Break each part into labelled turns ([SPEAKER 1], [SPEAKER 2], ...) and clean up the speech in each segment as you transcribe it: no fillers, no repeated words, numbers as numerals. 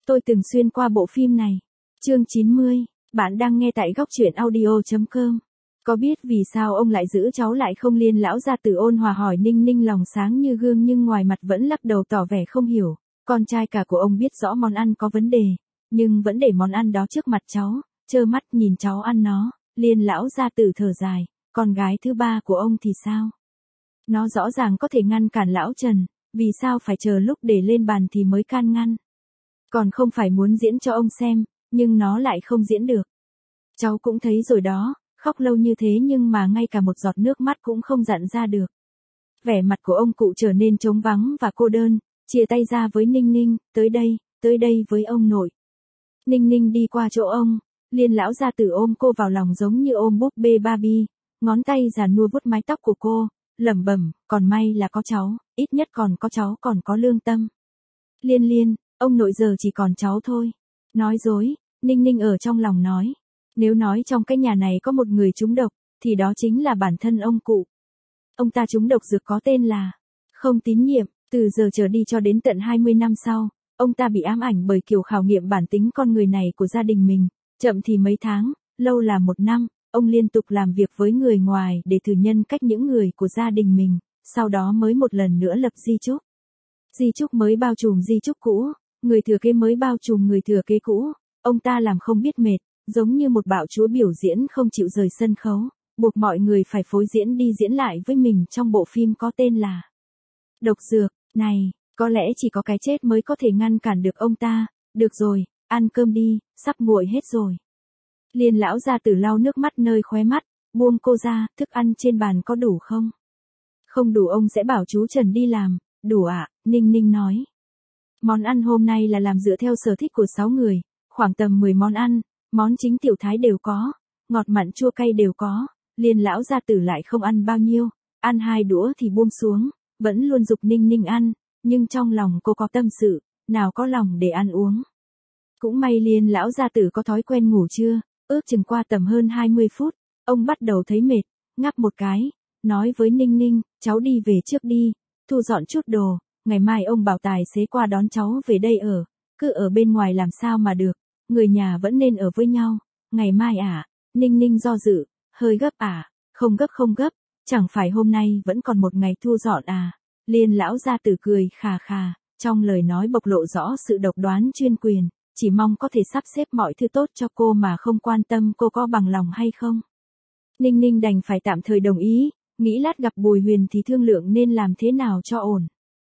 [SPEAKER 1] tôi từng xuyên qua bộ phim này. Chương 90, bạn đang nghe tại góc truyện audio.com. Có biết vì sao ông lại giữ cháu lại không? Liên lão gia tử ôn hòa hỏi. Ninh Ninh lòng sáng như gương nhưng ngoài mặt vẫn lắc đầu tỏ vẻ không hiểu. Con trai cả của ông biết rõ món ăn có vấn đề, nhưng vẫn để món ăn đó trước mặt cháu, trơ mắt nhìn cháu ăn nó. Liên lão gia tử thở dài, con gái thứ ba của ông thì sao? Nó rõ ràng có thể ngăn cản lão Trần, vì sao phải chờ lúc để lên bàn thì mới can ngăn? Còn không phải muốn diễn cho ông xem, nhưng nó lại không diễn được. Cháu cũng thấy rồi đó, khóc lâu như thế nhưng mà ngay cả một giọt nước mắt cũng không dặn ra được. Vẻ mặt của ông cụ trở nên trống vắng và cô đơn, chia tay ra với Ninh Ninh, tới đây với ông nội. Ninh Ninh đi qua chỗ ông, Liên lão gia tử ôm cô vào lòng giống như ôm búp bê Barbie, ngón tay già nua vuốt mái tóc của cô, lẩm bẩm, còn may là có cháu, ít nhất còn có cháu còn có lương tâm. Liên, ông nội giờ chỉ còn cháu thôi. Nói dối, Ninh Ninh ở trong lòng nói. Nếu nói trong cái nhà này có một người trúng độc, thì đó chính là bản thân ông cụ. Ông ta trúng độc dược có tên là không tín nhiệm. Từ giờ trở đi cho đến tận 20 năm sau, ông ta bị ám ảnh bởi kiểu khảo nghiệm bản tính con người này của gia đình mình. Chậm thì mấy tháng, lâu là 1 năm, ông liên tục làm việc với người ngoài để thử nhân cách những người của gia đình mình, sau đó mới một lần nữa lập di chúc. Di chúc mới bao trùm di chúc cũ, người thừa kế mới bao trùm người thừa kế cũ. Ông ta làm không biết mệt, giống như một bạo chúa biểu diễn không chịu rời sân khấu, buộc mọi người phải phối diễn đi diễn lại với mình trong bộ phim có tên là Độc Dược. Này, có lẽ chỉ có cái chết mới có thể ngăn cản được ông ta. Được rồi, ăn cơm đi, sắp nguội hết rồi. Liên lão gia tử lau nước mắt nơi khóe mắt, buông cô ra. Thức ăn trên bàn có đủ không? Không đủ ông sẽ bảo chú Trần đi làm. Đủ ạ, Ninh Ninh nói. Món ăn hôm nay là làm dựa theo sở thích của 6 người, khoảng tầm 10 món ăn, món chính tiểu thái đều có, ngọt mặn chua cay đều có. Liên lão gia tử lại không ăn bao nhiêu, ăn 2 đũa thì buông xuống, vẫn luôn giục Ninh Ninh ăn, nhưng trong lòng cô có tâm sự, nào có lòng để ăn uống. Cũng may Liên lão gia tử có thói quen ngủ trưa, ước chừng qua tầm hơn 20 phút, ông bắt đầu thấy mệt, ngáp một cái, nói với Ninh Ninh, cháu đi về trước đi, thu dọn chút đồ, ngày mai ông bảo tài xế qua đón cháu về đây ở, cứ ở bên ngoài làm sao mà được, người nhà vẫn nên ở với nhau. Ngày mai à? Ninh Ninh do dự, hơi gấp à? Không gấp, chẳng phải hôm nay vẫn còn một ngày thu dọn à? Liên lão gia tử cười khà khà, trong lời nói bộc lộ rõ sự độc đoán chuyên quyền, chỉ mong có thể sắp xếp mọi thứ tốt cho cô mà không quan tâm cô có bằng lòng hay không. Ninh Ninh đành phải tạm thời đồng ý, nghĩ lát gặp Bùi Huyền thì thương lượng nên làm thế nào cho ổn.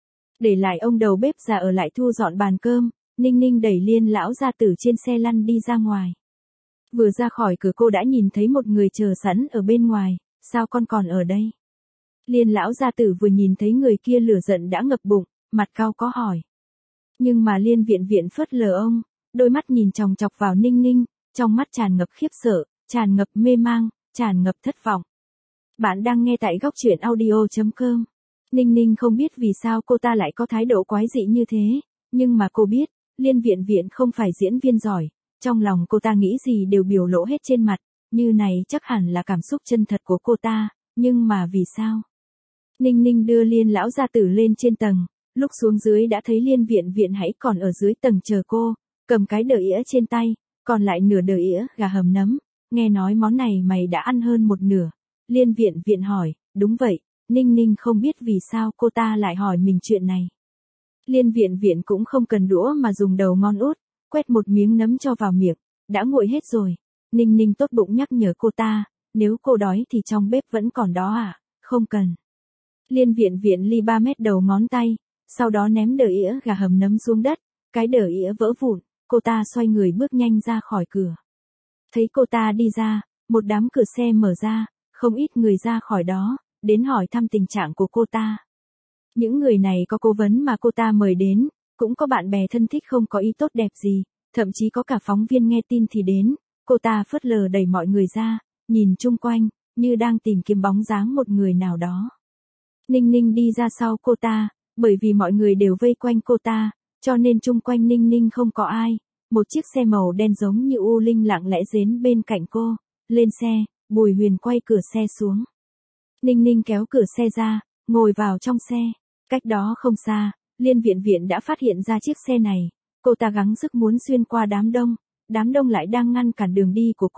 [SPEAKER 1] Để lại ông đầu bếp già ở lại thu dọn bàn cơm, Ninh Ninh đẩy Liên lão gia tử trên xe lăn đi ra ngoài. Vừa ra khỏi cửa cô đã nhìn thấy một người chờ sẵn ở bên ngoài, sao con còn ở đây? Liên lão gia tử vừa nhìn thấy người kia lửa giận đã ngập bụng, mặt cau có hỏi. Nhưng mà Liên viện phớt lờ ông, đôi mắt nhìn chòng chọc vào Ninh Ninh, trong mắt tràn ngập khiếp sợ, tràn ngập mê mang, tràn ngập thất vọng. Bạn đang nghe tại góc truyện audio.com. Ninh Ninh không biết vì sao cô ta lại có thái độ quái dị như thế, nhưng mà cô biết, Liên viện không phải diễn viên giỏi, trong lòng cô ta nghĩ gì đều biểu lộ hết trên mặt, như này chắc hẳn là cảm xúc chân thật của cô ta, nhưng mà vì sao? Ninh Ninh đưa Liên lão gia tử lên trên tầng, lúc xuống dưới đã thấy Liên viện hãy còn ở dưới tầng chờ cô, cầm cái đờ ĩa trên tay, còn lại nửa đờ ĩa gà hầm nấm, nghe nói món này mày đã ăn hơn một nửa. Liên viện hỏi, đúng vậy. Ninh Ninh không biết vì sao cô ta lại hỏi mình chuyện này. Liên viện cũng không cần đũa mà dùng đầu ngon út, quét một miếng nấm cho vào miệng, đã nguội hết rồi. Ninh Ninh tốt bụng nhắc nhở cô ta, nếu cô đói thì trong bếp vẫn còn đó à, không cần. Liên viện ly 3 mét đầu ngón tay, sau đó ném đờ ĩa gà hầm nấm xuống đất, cái đờ ĩa vỡ vụn, cô ta xoay người bước nhanh ra khỏi cửa. Thấy cô ta đi ra, một đám cửa xe mở ra, không ít người ra khỏi đó, đến hỏi thăm tình trạng của cô ta. Những người này có cố vấn mà cô ta mời đến, cũng có bạn bè thân thích không có ý tốt đẹp gì, thậm chí có cả phóng viên nghe tin thì đến. Cô ta phớt lờ đẩy mọi người ra, nhìn chung quanh, như đang tìm kiếm bóng dáng một người nào đó. Ninh Ninh đi ra sau cô ta, bởi vì mọi người đều vây quanh cô ta, cho nên chung quanh Ninh Ninh không có ai. Một chiếc xe màu đen giống như u linh lặng lẽ đến bên cạnh cô. Lên xe, Bùi Huyền quay cửa xe xuống. Ninh Ninh kéo cửa xe ra, ngồi vào trong xe. Cách đó không xa, Liên viện đã phát hiện ra chiếc xe này. Cô ta gắng sức muốn xuyên qua đám đông lại đang ngăn cản đường đi của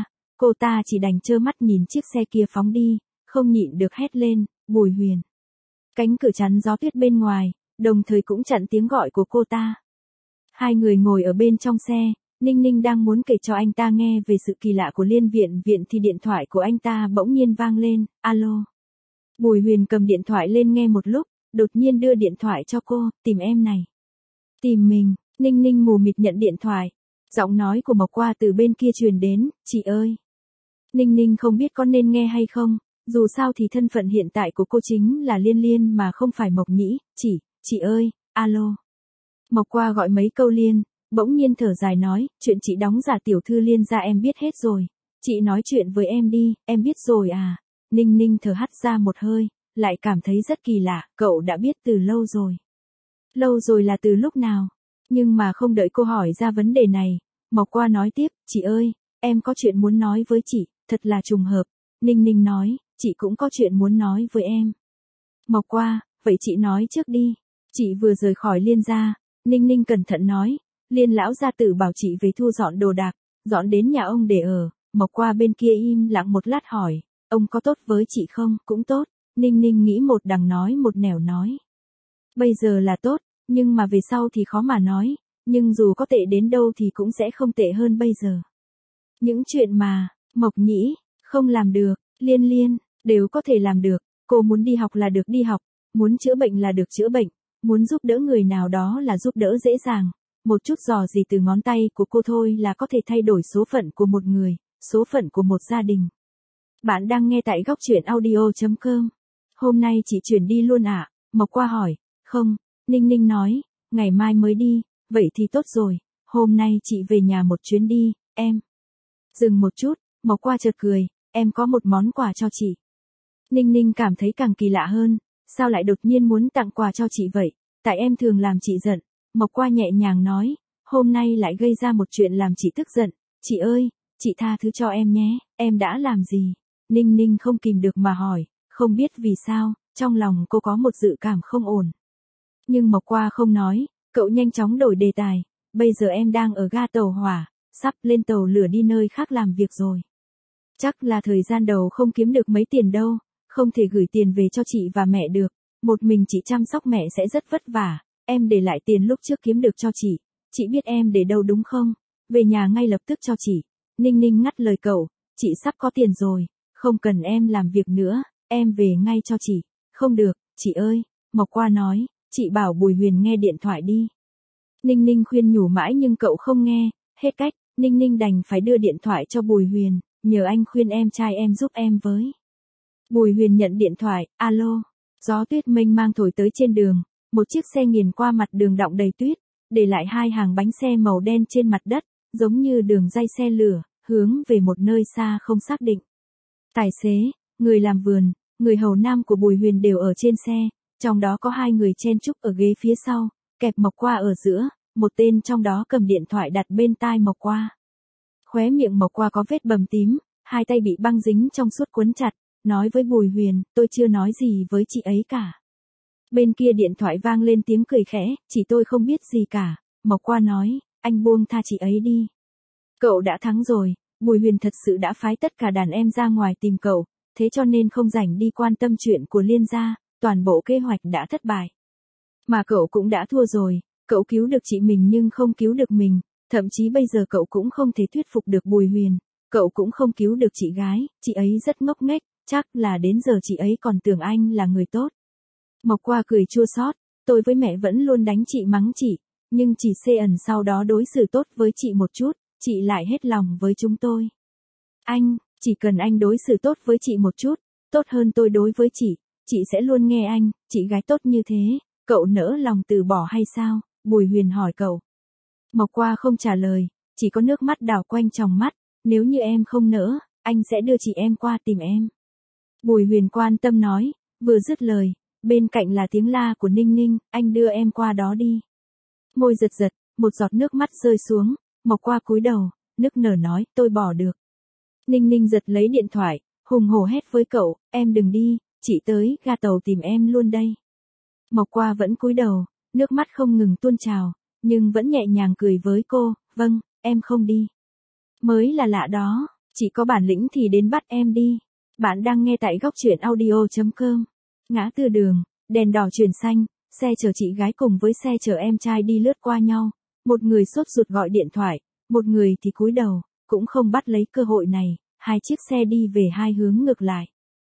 [SPEAKER 1] cô ta chỉ đành trơ mắt nhìn chiếc xe kia phóng đi, không nhịn được hét lên, Bùi Huyền. Cánh cửa chắn gió tuyết bên ngoài, đồng thời cũng chặn tiếng gọi của cô ta. Hai người ngồi ở bên trong xe, Ninh Ninh đang muốn kể cho anh ta nghe về sự kỳ lạ của Liên Viện thì điện thoại của anh ta bỗng nhiên vang lên, alo. Bùi Huyền cầm điện thoại lên nghe một lúc, đột nhiên đưa điện thoại cho cô, tìm em này. Tìm mình, Ninh Ninh mù mịt nhận điện thoại. Giọng nói của Mộc Qua từ bên kia truyền đến, chị ơi. Ninh Ninh không biết có nên nghe hay không, dù sao thì thân phận hiện tại của cô chính là Liên Liên mà không phải Mộc Nhĩ, chị ơi, alo. Mộc Qua gọi mấy câu liên, bỗng nhiên thở dài nói, chuyện chị đóng giả tiểu thư Liên gia em biết hết rồi. Chị nói chuyện với em đi, em biết rồi à. Ninh Ninh thở hắt ra một hơi, lại cảm thấy rất kỳ lạ, cậu đã biết từ lâu rồi. Lâu rồi là từ lúc nào? Nhưng mà không đợi cô hỏi ra vấn đề này, Mộc Qua nói tiếp, chị ơi, em có chuyện muốn nói với chị, thật là trùng hợp. Ninh Ninh nói, chị cũng có chuyện muốn nói với em. Mộc Qua, vậy chị nói trước đi. Chị vừa rời khỏi Liên gia, Ninh Ninh cẩn thận nói, Liên lão gia tử bảo chị về thu dọn đồ đạc, dọn đến nhà ông để ở. Mộc Qua bên kia im lặng một lát hỏi, ông có tốt với chị không? Cũng tốt. Ninh Ninh nghĩ một đằng nói một nẻo nói. Bây giờ là tốt, nhưng mà về sau thì khó mà nói, nhưng dù có tệ đến đâu thì cũng sẽ không tệ hơn bây giờ. Những chuyện mà, Mộc Nhĩ, không làm được, Liên Liên, đều có thể làm được. Cô muốn đi học là được đi học, muốn chữa bệnh là được chữa bệnh, muốn giúp đỡ người nào đó là giúp đỡ dễ dàng. Một chút dò dỉ từ ngón tay của cô thôi là có thể thay đổi số phận của một người, số phận của một gia đình. Bạn đang nghe tại góc truyện audio.com. Hôm nay chị chuyển đi luôn ạ? Mộc Qua hỏi. Không, Ninh Ninh nói, ngày mai mới đi, vậy thì tốt rồi, hôm nay chị về nhà một chuyến đi, em. Dừng một chút, Mộc Qua chợt cười, em có một món quà cho chị. Ninh Ninh cảm thấy càng kỳ lạ hơn, sao lại đột nhiên muốn tặng quà cho chị vậy, tại em thường làm chị giận. Mộc Qua nhẹ nhàng nói, hôm nay lại gây ra một chuyện làm chị tức giận, chị ơi, chị tha thứ cho em nhé, em đã làm gì? Ninh Ninh không kìm được mà hỏi, không biết vì sao, trong lòng cô có một dự cảm không ổn. Nhưng Mộc Qua không nói, cậu nhanh chóng đổi đề tài, bây giờ em đang ở ga tàu hỏa, sắp lên tàu lửa đi nơi khác làm việc rồi. Chắc là thời gian đầu không kiếm được mấy tiền đâu, không thể gửi tiền về cho chị và mẹ được, một mình chị chăm sóc mẹ sẽ rất vất vả, em để lại tiền lúc trước kiếm được cho chị biết em để đâu đúng không? Về nhà ngay lập tức cho chị. Ninh Ninh ngắt lời cậu, chị sắp có tiền rồi, không cần em làm việc nữa, em về ngay cho chị. Không được, chị ơi, Mộc Qua nói, chị bảo Bùi Huyền nghe điện thoại đi. Ninh Ninh khuyên nhủ mãi nhưng cậu không nghe, hết cách, Ninh Ninh đành phải đưa điện thoại cho Bùi Huyền, nhờ anh khuyên em trai em giúp em với. Bùi Huyền nhận điện thoại, alo, gió tuyết mênh mang thổi tới trên đường, một chiếc xe nghiền qua mặt đường đọng đầy tuyết, để lại hai hàng bánh xe màu đen trên mặt đất, giống như đường ray xe lửa, hướng về một nơi xa không xác định. Tài xế, người làm vườn, người hầu nam của Bùi Huyền đều ở trên xe, trong đó có hai người chen chúc ở ghế phía sau, kẹp Mộc Qua ở giữa, một tên trong đó cầm điện thoại đặt bên tai Mộc Qua. Khóe miệng Mộc Qua có vết bầm tím, hai tay bị băng dính trong suốt quấn chặt, nói với Bùi Huyền, tôi chưa nói gì với chị ấy cả. Bên kia điện thoại vang lên tiếng cười khẽ, chỉ tôi không biết gì cả. Mộc Qua nói, anh buông tha chị ấy đi. Cậu đã thắng rồi, Bùi Huyền thật sự đã phái tất cả đàn em ra ngoài tìm cậu, thế cho nên không rảnh đi quan tâm chuyện của Liên gia, toàn bộ kế hoạch đã thất bại. Mà cậu cũng đã thua rồi, cậu cứu được chị mình nhưng không cứu được mình, thậm chí bây giờ cậu cũng không thể thuyết phục được Bùi Huyền, cậu cũng không cứu được chị gái, chị ấy rất ngốc nghếch, chắc là đến giờ chị ấy còn tưởng anh là người tốt. Mộc Qua cười chua xót, tôi với mẹ vẫn luôn đánh chị mắng chị, nhưng chỉ xê ẩn sau đó đối xử tốt với chị một chút, chị lại hết lòng với chúng tôi. Anh, chỉ cần anh đối xử tốt với chị một chút, tốt hơn tôi đối với chị sẽ luôn nghe anh, chị gái tốt như thế, cậu nỡ lòng từ bỏ hay sao? Bùi Huyền hỏi cậu. Mộc Qua không trả lời, chỉ có nước mắt đảo quanh tròng mắt, nếu như em không nỡ, anh sẽ đưa chị em qua tìm em. Bùi Huyền quan tâm nói, vừa dứt lời, bên cạnh là tiếng la của Ninh Ninh, anh đưa em qua đó đi. Môi giật giật, một giọt nước mắt rơi xuống, Mộc Qua cúi đầu, nức nở nói, tôi bỏ được. Ninh Ninh giật lấy điện thoại, hùng hổ hét với cậu, em đừng đi, chị tới ga tàu tìm em luôn đây. Mộc Qua vẫn cúi đầu, nước mắt không ngừng tuôn trào, nhưng vẫn nhẹ nhàng cười với cô, vâng, em không đi. Mới là lạ đó, chị có bản lĩnh thì đến bắt em đi. Bạn đang nghe tại góc truyện audio.com. Ngã tư đường, đèn đỏ chuyển xanh, xe chở chị gái cùng với xe chở em trai đi lướt qua nhau. Một người sốt ruột gọi điện thoại, một người thì cúi đầu, cũng không bắt lấy cơ hội này, hai chiếc xe đi về hai hướng ngược lại.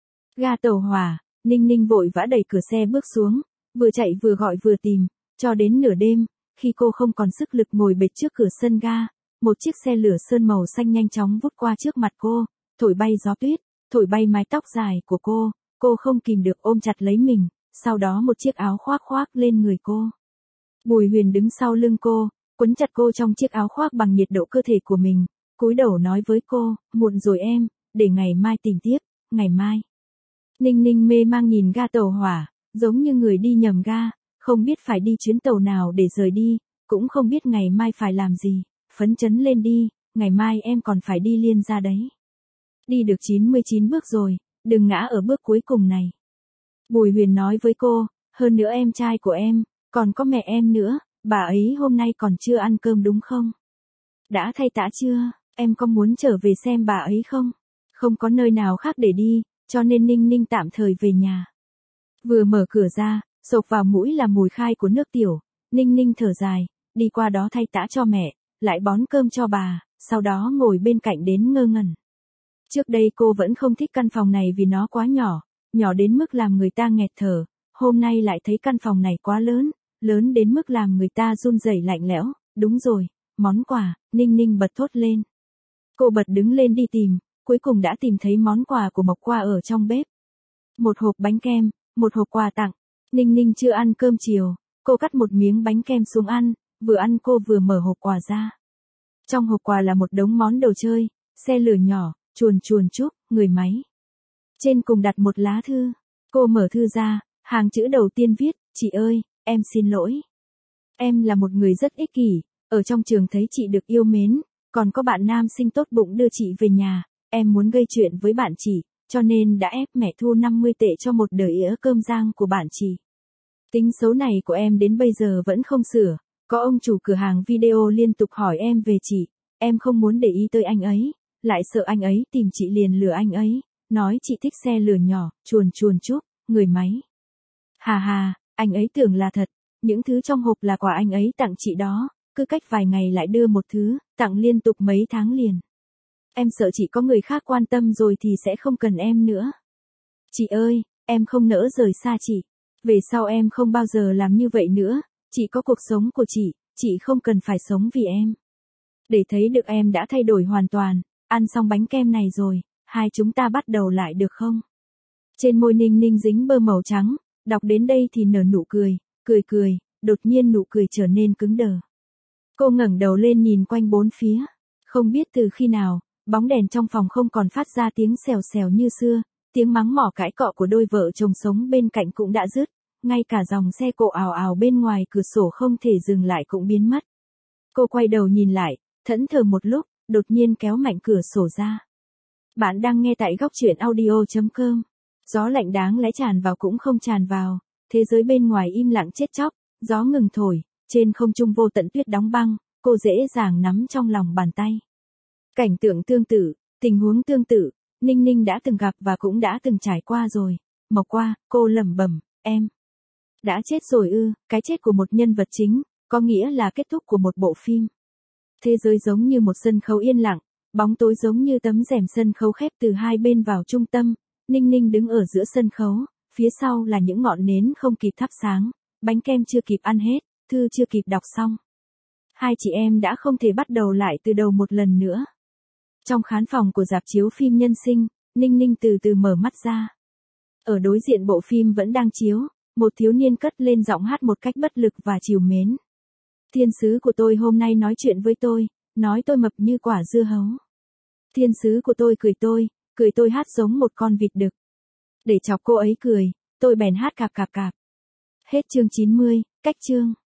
[SPEAKER 1] Ga tàu hỏa, Ninh Ninh vội vã đẩy cửa xe bước xuống, vừa chạy vừa gọi vừa tìm, cho đến nửa đêm, khi cô không còn sức lực ngồi bệt trước cửa sân ga, một chiếc xe lửa sơn màu xanh nhanh chóng vút qua trước mặt cô, thổi bay gió tuyết, thổi bay mái tóc dài của cô không kìm được ôm chặt lấy mình, sau đó một chiếc áo khoác khoác lên người cô. Bùi Huyền đứng sau lưng cô, quấn chặt cô trong chiếc áo khoác bằng nhiệt độ cơ thể của mình, cúi đầu nói với cô, muộn rồi em, để ngày mai tìm tiếp, ngày mai. Ninh Ninh mê mang nhìn ga tàu hỏa, giống như người đi nhầm ga, không biết phải đi chuyến tàu nào để rời đi, cũng không biết ngày mai phải làm gì, phấn chấn lên đi, ngày mai em còn phải đi Liên Gia đấy. Đi được 99 bước rồi, đừng ngã ở bước cuối cùng này. Bùi Huyền nói với cô, hơn nữa em trai của em, còn có mẹ em nữa, bà ấy hôm nay còn chưa ăn cơm đúng không? Đã thay tã chưa, em có muốn trở về xem bà ấy không? Không có nơi nào khác để đi, cho nên Ninh Ninh tạm thời về nhà. Vừa mở cửa ra, xộc vào mũi là mùi khai của nước tiểu, Ninh Ninh thở dài, đi qua đó thay tã cho mẹ, lại bón cơm cho bà, sau đó ngồi bên cạnh đến ngơ ngẩn. Trước đây cô vẫn không thích căn phòng này vì nó quá nhỏ, nhỏ đến mức làm người ta nghẹt thở, hôm nay lại thấy căn phòng này quá lớn, lớn đến mức làm người ta run rẩy lạnh lẽo, đúng rồi, món quà, Ninh Ninh bật thốt lên. Cô bật đứng lên đi tìm, cuối cùng đã tìm thấy món quà của Mộc Qua ở trong bếp. Một hộp bánh kem, một hộp quà tặng, Ninh Ninh chưa ăn cơm chiều, cô cắt một miếng bánh kem xuống ăn, vừa ăn cô vừa mở hộp quà ra. Trong hộp quà là một đống món đồ chơi, xe lửa nhỏ, chuồn chuồn chúc, người máy. Trên cùng đặt một lá thư, cô mở thư ra, hàng chữ đầu tiên viết, chị ơi, em xin lỗi. Em là một người rất ích kỷ, ở trong trường thấy chị được yêu mến, còn có bạn nam sinh tốt bụng đưa chị về nhà, em muốn gây chuyện với bạn chị, cho nên đã ép mẹ thu 50 tệ cho một đời ĩa cơm rang của bạn chị. Tính xấu này của em đến bây giờ vẫn không sửa, có ông chủ cửa hàng video liên tục hỏi em về chị, em không muốn để ý tới anh ấy, lại sợ anh ấy tìm chị liền lừa anh ấy, nói chị thích xe lửa nhỏ, chuồn chuồn chúc, người máy. Hà hà, anh ấy tưởng là thật, những thứ trong hộp là quà anh ấy tặng chị đó, cứ cách vài ngày lại đưa một thứ, tặng liên tục mấy tháng liền. Em sợ chị có người khác quan tâm rồi thì sẽ không cần em nữa. Chị ơi, em không nỡ rời xa chị. Về sau em không bao giờ làm như vậy nữa, chị có cuộc sống của chị không cần phải sống vì em. Để thấy được em đã thay đổi hoàn toàn, ăn xong bánh kem này rồi, hai chúng ta bắt đầu lại được không? Trên môi Ninh Ninh dính bơ màu trắng, đọc đến đây thì nở nụ cười, cười, đột nhiên nụ cười trở nên cứng đờ. Cô ngẩng đầu lên nhìn quanh bốn phía, không biết từ khi nào, bóng đèn trong phòng không còn phát ra tiếng xèo xèo như xưa, tiếng mắng mỏ cãi cọ của đôi vợ chồng sống bên cạnh cũng đã dứt, ngay cả dòng xe cộ ào ào bên ngoài cửa sổ không thể dừng lại cũng biến mất. Cô quay đầu nhìn lại, thẫn thờ một lúc, đột nhiên kéo mạnh cửa sổ ra. Bạn đang nghe tại góc truyện audio.com. Gió lạnh đáng lẽ tràn vào cũng không tràn vào, thế giới bên ngoài im lặng chết chóc, gió ngừng thổi, trên không trung vô tận tuyết đóng băng, cô dễ dàng nắm trong lòng bàn tay. Cảnh tượng tương tự, tình huống tương tự, Ninh Ninh đã từng gặp và cũng đã từng trải qua rồi. Mộc Qua, cô lẩm bẩm, em đã chết rồi ư? Cái chết của một nhân vật chính, có nghĩa là kết thúc của một bộ phim. Thế giới giống như một sân khấu yên lặng, bóng tối giống như tấm rèm sân khấu khép từ hai bên vào trung tâm. Ninh Ninh đứng ở giữa sân khấu, phía sau là những ngọn nến không kịp thắp sáng, bánh kem chưa kịp ăn hết, thư chưa kịp đọc xong. Hai chị em đã không thể bắt đầu lại từ đầu một lần nữa. Trong khán phòng của rạp chiếu phim Nhân Sinh, Ninh Ninh từ từ mở mắt ra. Ở đối diện bộ phim vẫn đang chiếu, một thiếu niên cất lên giọng hát một cách bất lực và trìu mến. Thiên sứ của tôi hôm nay nói chuyện với tôi, nói tôi mập như quả dưa hấu. Thiên sứ của tôi cười tôi hát giống một con vịt đực. Để chọc cô ấy cười, tôi bèn hát cạp cạp cạp. Hết chương 90, cách chương.